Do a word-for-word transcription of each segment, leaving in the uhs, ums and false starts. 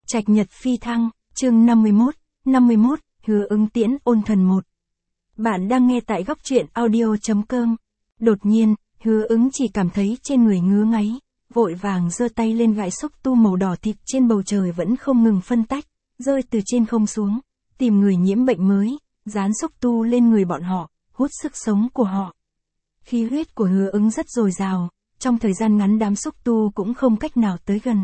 Trạch nhật phi thăng, chương năm mươi mốt, năm mươi mốt, hứa ứng tiễn ôn thần một. Bạn đang nghe tại góc truyện audio.com. Đột nhiên, hứa ứng chỉ cảm thấy trên người ngứa ngáy, vội vàng giơ tay lên gãi xúc tu màu đỏ thịt trên bầu trời vẫn không ngừng phân tách, rơi từ trên không xuống, tìm người nhiễm bệnh mới, dán xúc tu lên người bọn họ, hút sức sống của họ. Khí huyết của hứa ứng rất dồi dào, trong thời gian ngắn đám xúc tu cũng không cách nào tới gần.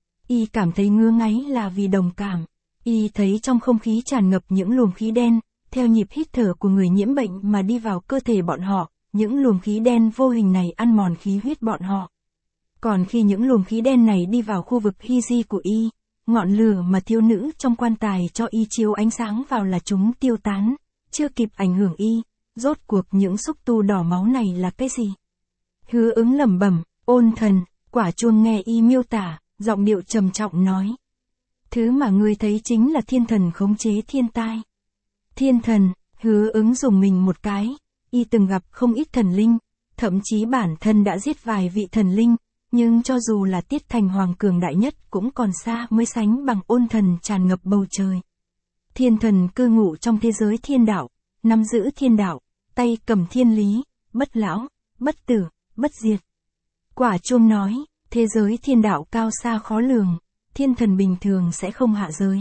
Y cảm thấy ngứa ngáy là vì đồng cảm. Y thấy trong không khí tràn ngập những luồng khí đen, theo nhịp hít thở của người nhiễm bệnh mà đi vào cơ thể bọn họ, những luồng khí đen vô hình này ăn mòn khí huyết bọn họ. Còn khi những luồng khí đen này đi vào khu vực hy di của Y, ngọn lửa mà thiếu nữ trong quan tài cho Y chiếu ánh sáng vào là chúng tiêu tán, chưa kịp ảnh hưởng Y, rốt cuộc những xúc tu đỏ máu này là cái gì? Hứa ứng lẩm bẩm, ôn thần, quả chuông nghe Y miêu tả, giọng điệu trầm trọng nói. Thứ mà ngươi thấy chính là thiên thần khống chế thiên tai. Thiên thần, hứa ứng dùng mình một cái, Y từng gặp không ít thần linh, thậm chí bản thân đã giết vài vị thần linh, nhưng cho dù là Tiết Thành Hoàng cường đại nhất cũng còn xa mới sánh bằng ôn thần tràn ngập bầu trời. Thiên thần cư ngụ trong thế giới thiên đạo, nắm giữ thiên đạo, tay cầm thiên lý, bất lão, bất tử, bất diệt. Quả chuông nói, thế giới thiên đạo cao xa khó lường, thiên thần bình thường sẽ không hạ giới.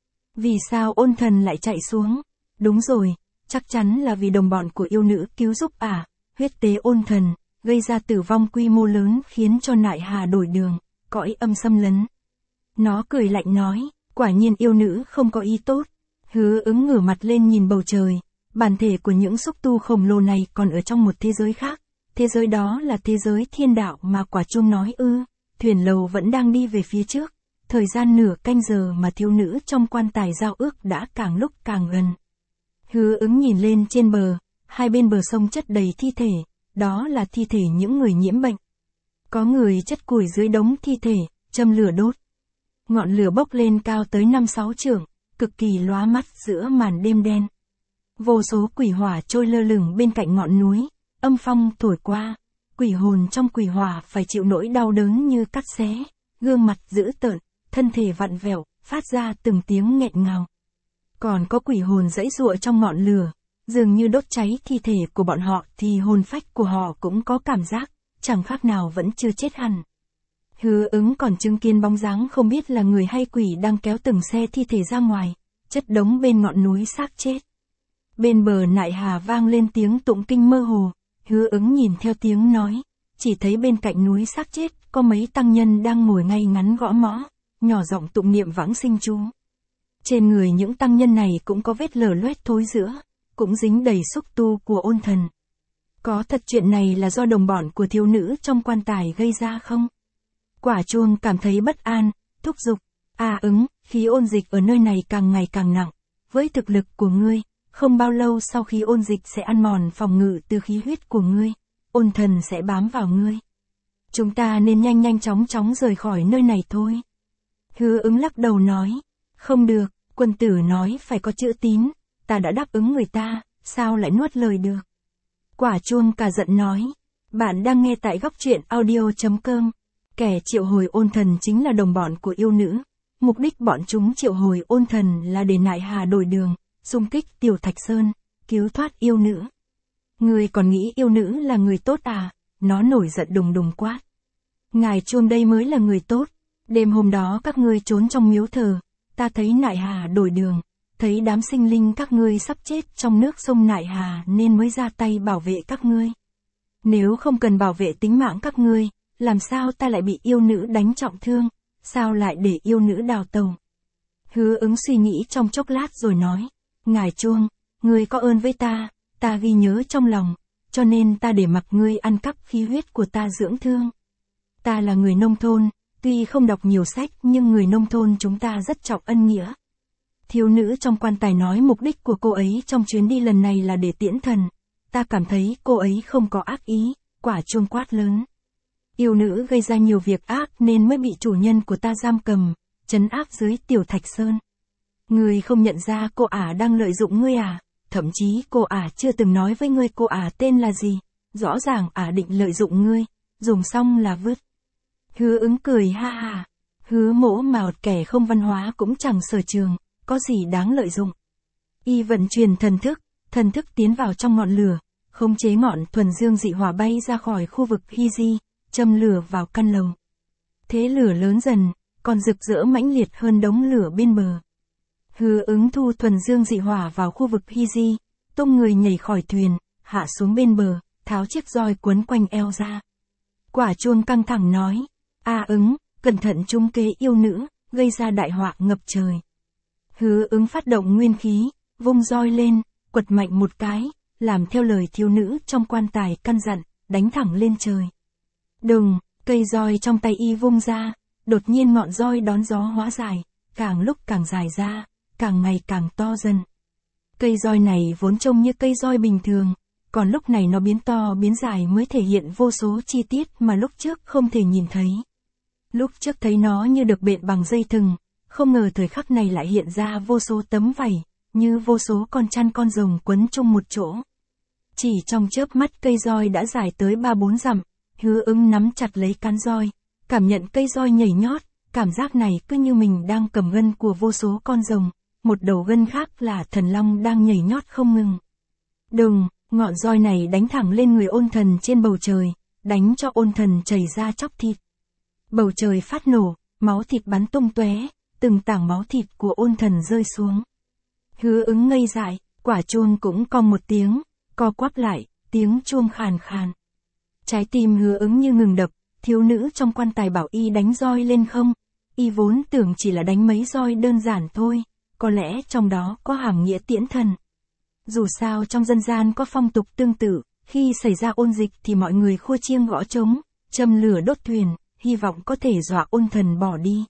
Vì sao ôn thần lại chạy xuống? Đúng rồi, chắc chắn là vì đồng bọn của yêu nữ cứu giúp à, huyết tế ôn thần, gây ra tử vong quy mô lớn khiến cho nại hà đổi đường, cõi âm xâm lấn. Nó cười lạnh nói, quả nhiên yêu nữ không có ý tốt. Hứa ứng ngửa mặt lên nhìn bầu trời, bản thể của những xúc tu khổng lồ này còn ở trong một thế giới khác. Thế giới đó là thế giới thiên đạo mà quả chuông nói ư, thuyền lầu vẫn đang đi về phía trước. Thời gian nửa canh giờ mà thiếu nữ trong quan tài giao ước đã càng lúc càng gần. Hứa ứng nhìn lên trên bờ, hai bên bờ sông chất đầy thi thể, đó là thi thể những người nhiễm bệnh. Có người chất củi dưới đống thi thể, châm lửa đốt. Ngọn lửa bốc lên cao tới năm sáu trượng, cực kỳ lóa mắt giữa màn đêm đen. Vô số quỷ hỏa trôi lơ lửng bên cạnh ngọn núi, âm phong thổi qua, quỷ hồn trong quỷ hỏa phải chịu nỗi đau đớn như cắt xé, gương mặt dữ tợn, thân thể vặn vẹo, phát ra từng tiếng nghẹn ngào. Còn có quỷ hồn giãy giụa trong ngọn lửa, dường như đốt cháy thi thể của bọn họ thì hồn phách của họ cũng có cảm giác, chẳng khác nào vẫn chưa chết hẳn. Hứa ứng còn chứng kiến bóng dáng không biết là người hay quỷ đang kéo từng xe thi thể ra ngoài, chất đống bên ngọn núi xác chết. Bên bờ nại hà vang lên tiếng tụng kinh mơ hồ, hứa ứng nhìn theo tiếng nói, chỉ thấy bên cạnh núi xác chết có mấy tăng nhân đang ngồi ngay ngắn gõ mõ, nhỏ giọng tụng niệm vãng sinh chú. Trên người những tăng nhân này cũng có vết lở loét thối rữa, cũng dính đầy xúc tu của ôn thần. Có thật chuyện này là do đồng bọn của thiếu nữ trong quan tài gây ra không? Quả chuông cảm thấy bất an, thúc giục, à ứng, khí ôn dịch ở nơi này càng ngày càng nặng, với thực lực của ngươi, không bao lâu sau khi ôn dịch sẽ ăn mòn phòng ngự từ khí huyết của ngươi, ôn thần sẽ bám vào ngươi. Chúng ta nên nhanh nhanh chóng chóng rời khỏi nơi này thôi. Hứa ứng lắc đầu nói, không được, quân tử nói phải có chữ tín, ta đã đáp ứng người ta, sao lại nuốt lời được. Quả chuông cả giận nói, bạn đang nghe tại góc truyện audio.com, kẻ triệu hồi ôn thần chính là đồng bọn của yêu nữ, mục đích bọn chúng triệu hồi ôn thần là để nại hà đổi đường, xung kích Tiểu Thạch Sơn, cứu thoát yêu nữ. Ngươi còn nghĩ yêu nữ là người tốt à? Nó nổi giận đùng đùng quát. Ngài chuông đây mới là người tốt. Đêm hôm đó các ngươi trốn trong miếu thờ, ta thấy nại hà đổi đường, thấy đám sinh linh các ngươi sắp chết trong nước sông nại hà nên mới ra tay bảo vệ các ngươi. Nếu không cần bảo vệ tính mạng các ngươi, làm sao ta lại bị yêu nữ đánh trọng thương, sao lại để yêu nữ đào tàu? Hứa ứng suy nghĩ trong chốc lát rồi nói, ngài chuông, ngươi có ơn với ta, ta ghi nhớ trong lòng, cho nên ta để mặc ngươi ăn cắp khí huyết của ta dưỡng thương. Ta là người nông thôn, tuy không đọc nhiều sách nhưng người nông thôn chúng ta rất trọng ân nghĩa. Thiếu nữ trong quan tài nói mục đích của cô ấy trong chuyến đi lần này là để tiễn thần. Ta cảm thấy cô ấy không có ác ý, quả chuông quát lớn. Yêu nữ gây ra nhiều việc ác nên mới bị chủ nhân của ta giam cầm, trấn áp dưới Tiểu Thạch Sơn. Ngươi không nhận ra cô ả đang lợi dụng ngươi à? Thậm chí cô ả chưa từng nói với ngươi cô ả tên là gì. Rõ ràng ả định lợi dụng ngươi, dùng xong là vứt. Hứa ứng cười ha ha. Hứa Mỗ mà một kẻ không văn hóa cũng chẳng sở trường, có gì đáng lợi dụng. Y vận chuyển thần thức, thần thức tiến vào trong ngọn lửa, khống chế ngọn thuần dương dị hỏa bay ra khỏi khu vực hy di, châm lửa vào căn lầu. Thế lửa lớn dần, còn rực rỡ mãnh liệt hơn đống lửa bên bờ. Hứa Ứng thu thuần dương dị hỏa vào khu vực hy di, tung người nhảy khỏi thuyền, hạ xuống bên bờ, tháo chiếc roi quấn quanh eo ra. Quả Chuông căng thẳng nói, A Ứng, cẩn thận trúng kế yêu nữ, gây ra đại họa ngập trời. Hứa Ứng phát động nguyên khí, vung roi lên, quật mạnh một cái, làm theo lời thiếu nữ trong quan tài căn dặn, đánh thẳng lên trời. Đùng, cây roi trong tay y vung ra, đột nhiên ngọn roi đón gió hóa dài, càng lúc càng dài ra, càng ngày càng to dần. Cây roi này vốn trông như cây roi bình thường, còn lúc này nó biến to biến dài mới thể hiện vô số chi tiết mà lúc trước không thể nhìn thấy. Lúc trước thấy nó như được bện bằng dây thừng, không ngờ thời khắc này lại hiện ra vô số tấm vảy, như vô số con chăn con rồng quấn chung một chỗ. Chỉ trong chớp mắt cây roi đã dài tới ba bốn dặm, Hứa Ứng nắm chặt lấy cán roi, cảm nhận cây roi nhảy nhót, cảm giác này cứ như mình đang cầm gân của vô số con rồng, một đầu gân khác là thần long đang nhảy nhót không ngừng. Đùng, ngọn roi này đánh thẳng lên người Ôn Thần trên bầu trời, đánh cho Ôn Thần chảy ra chóc thịt. Bầu trời phát nổ, máu thịt bắn tung tóe, từng tảng máu thịt của Ôn Thần rơi xuống. Hứa Ứng ngây dại, Quả Chuông cũng cong một tiếng, co quắp lại, tiếng chuông khàn khàn. Trái tim Hứa Ứng như ngừng đập, thiếu nữ trong quan tài bảo y đánh roi lên không, y vốn tưởng chỉ là đánh mấy roi đơn giản thôi, có lẽ trong đó có hàm nghĩa tiễn thần. Dù sao trong dân gian có phong tục tương tự, khi xảy ra ôn dịch thì mọi người khua chiêng gõ trống, châm lửa đốt thuyền, hy vọng có thể dọa Ôn Thần bỏ đi.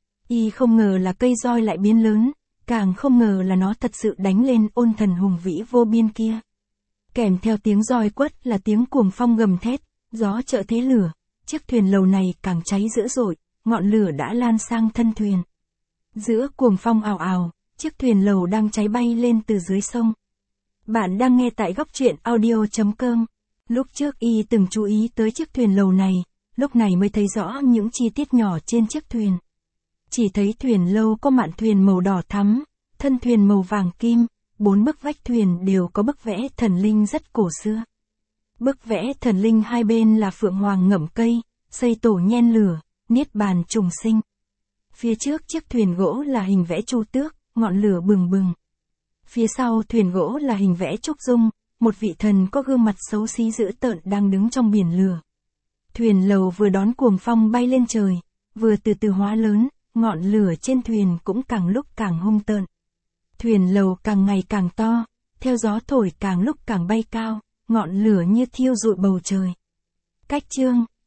Y không ngờ là cây roi lại biến lớn, càng không ngờ là nó thật sự đánh lên Ôn Thần hùng vĩ vô biên kia. Kèm theo tiếng roi quất là tiếng cuồng phong gầm thét, gió trợ thế lửa, chiếc thuyền lầu này càng cháy dữ dội, ngọn lửa đã lan sang thân thuyền. Giữa cuồng phong ào ào, chiếc thuyền lầu đang cháy bay lên từ dưới sông. Bạn đang nghe tại góc truyện audio chấm com. Lúc trước y từng chú ý tới chiếc thuyền lầu này, lúc này mới thấy rõ những chi tiết nhỏ trên chiếc thuyền. Chỉ thấy thuyền lâu có mạn thuyền màu đỏ thắm, thân thuyền màu vàng kim, bốn bức vách thuyền đều có bức vẽ thần linh rất cổ xưa. Bức vẽ thần linh hai bên là phượng hoàng ngậm cây, xây tổ nhen lửa, niết bàn trùng sinh. Phía trước chiếc thuyền gỗ là hình vẽ chu tước, ngọn lửa bừng bừng. Phía sau thuyền gỗ là hình vẽ trúc dung, một vị thần có gương mặt xấu xí dữ tợn đang đứng trong biển lửa. Thuyền lầu vừa đón cuồng phong bay lên trời, vừa từ từ hóa lớn, ngọn lửa trên thuyền cũng càng lúc càng hung tợn. Thuyền lầu càng ngày càng to, theo gió thổi càng lúc càng bay cao, ngọn lửa như thiêu rụi bầu trời. Cách chương